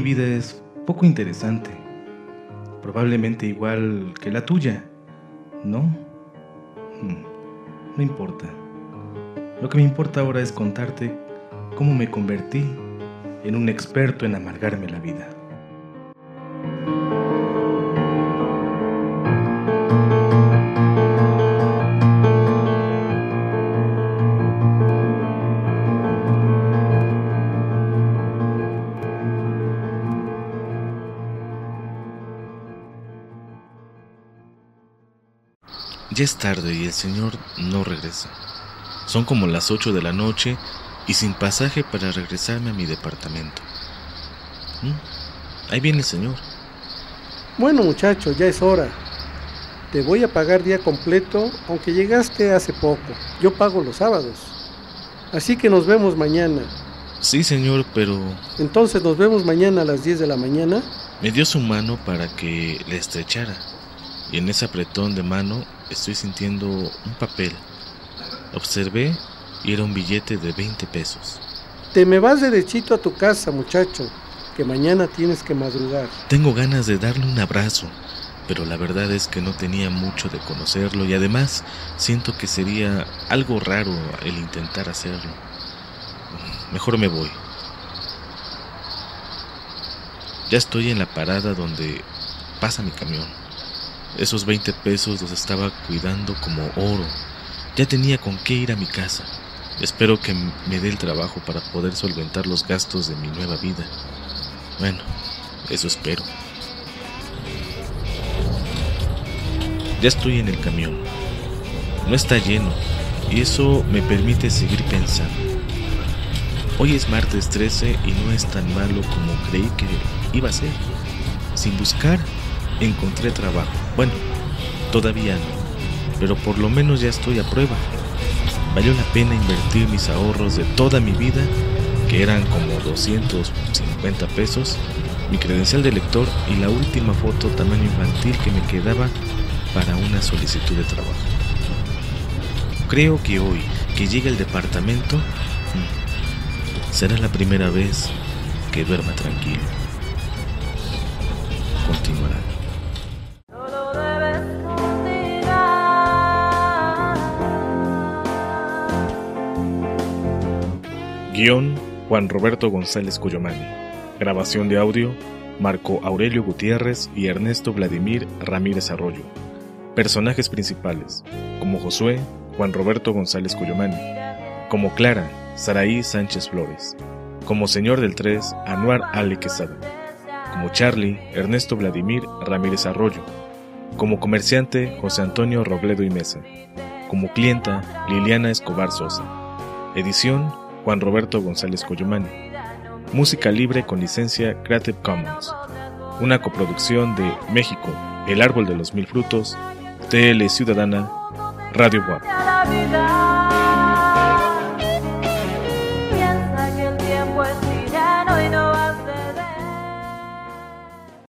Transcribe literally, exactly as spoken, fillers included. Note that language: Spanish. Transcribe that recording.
vida es poco interesante, probablemente igual que la tuya, ¿no? Hmm, no importa. Lo que me importa ahora es contarte cómo me convertí en un experto en amargarme la vida. Ya es tarde y el señor no regresa. Son como las ocho de la noche y sin pasaje para regresarme a mi departamento. ¿Mm? Ahí viene el señor. Bueno, muchacho, ya es hora. Te voy a pagar día completo, aunque llegaste hace poco. Yo pago los sábados. Así que nos vemos mañana. Sí, señor, pero... Entonces nos vemos mañana a las diez de la mañana. Me dio su mano para que le estrechara. Y en ese apretón de mano estoy sintiendo un papel. Observé y era un billete de veinte pesos. Te me vas derechito a tu casa, muchacho, que mañana tienes que madrugar. Tengo ganas de darle un abrazo, pero la verdad es que no tenía mucho de conocerlo y además siento que sería algo raro el intentar hacerlo. Mejor me voy. Ya estoy en la parada donde pasa mi camión. Esos veinte pesos los estaba cuidando como oro. Ya tenía con qué ir a mi casa. Espero que me dé el trabajo para poder solventar los gastos de mi nueva vida. Bueno, eso espero. Ya estoy en el camión. No está lleno y eso me permite seguir pensando. Hoy es martes trece y no es tan malo como creí que iba a ser. Sin buscar, encontré trabajo. Bueno, todavía no, pero por lo menos ya estoy a prueba. Valió la pena invertir mis ahorros de toda mi vida, que eran como doscientos cincuenta pesos, mi credencial de lector y la última foto tamaño infantil que me quedaba para una solicitud de trabajo. Creo que hoy que llegue al departamento, será la primera vez que duerma tranquilo. Continuará. Guión: Juan Roberto González Cuyomani. Grabación de audio: Marco Aurelio Gutiérrez y Ernesto Vladimir Ramírez Arroyo. Personajes principales: como Josué, Juan Roberto González Cuyomani; como Clara, Saraí Sánchez Flores; como Señor del tres, Anuar Ale Quesada; como Charlie, Ernesto Vladimir Ramírez Arroyo; como comerciante, José Antonio Robledo y Mesa; como clienta, Liliana Escobar Sosa. Edición: Juan Roberto González Cuyomani. Música libre con licencia Creative Commons. Una coproducción de México, El Árbol de los Mil Frutos, T L Ciudadana, Radio W A P.